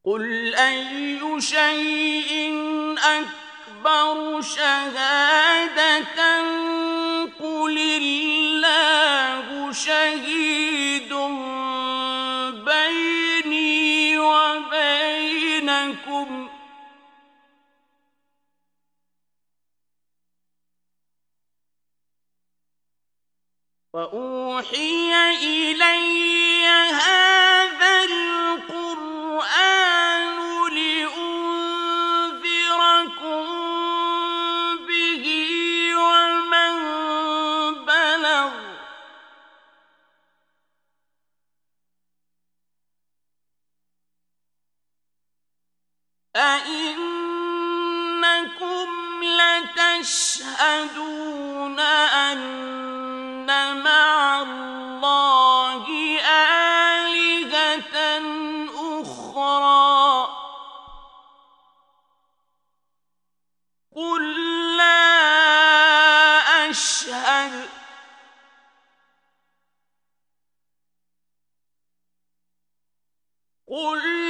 قُلْ أَيُّ شَيْءٍ أَكْبَرُ شَهَادَةً قُلِ اللَّهُ شَهِيدٌ بَيْنِي وَبَيْنَكُمْ ۚ وَأُوحِيَ إِلَيَّ هَٰذَا الْقُرْآنُ لِأُنذِرَكُم بِهِ وَمَن بَلَغَ ۚ أَئِنَّكُمْ لَتَشْهَدُونَ أَنَّ مَعَ اللَّهِ آلِهَةً أُخْرَىٰ ۚ قُل لَّا أَشْهَدُ ۚ قُلْ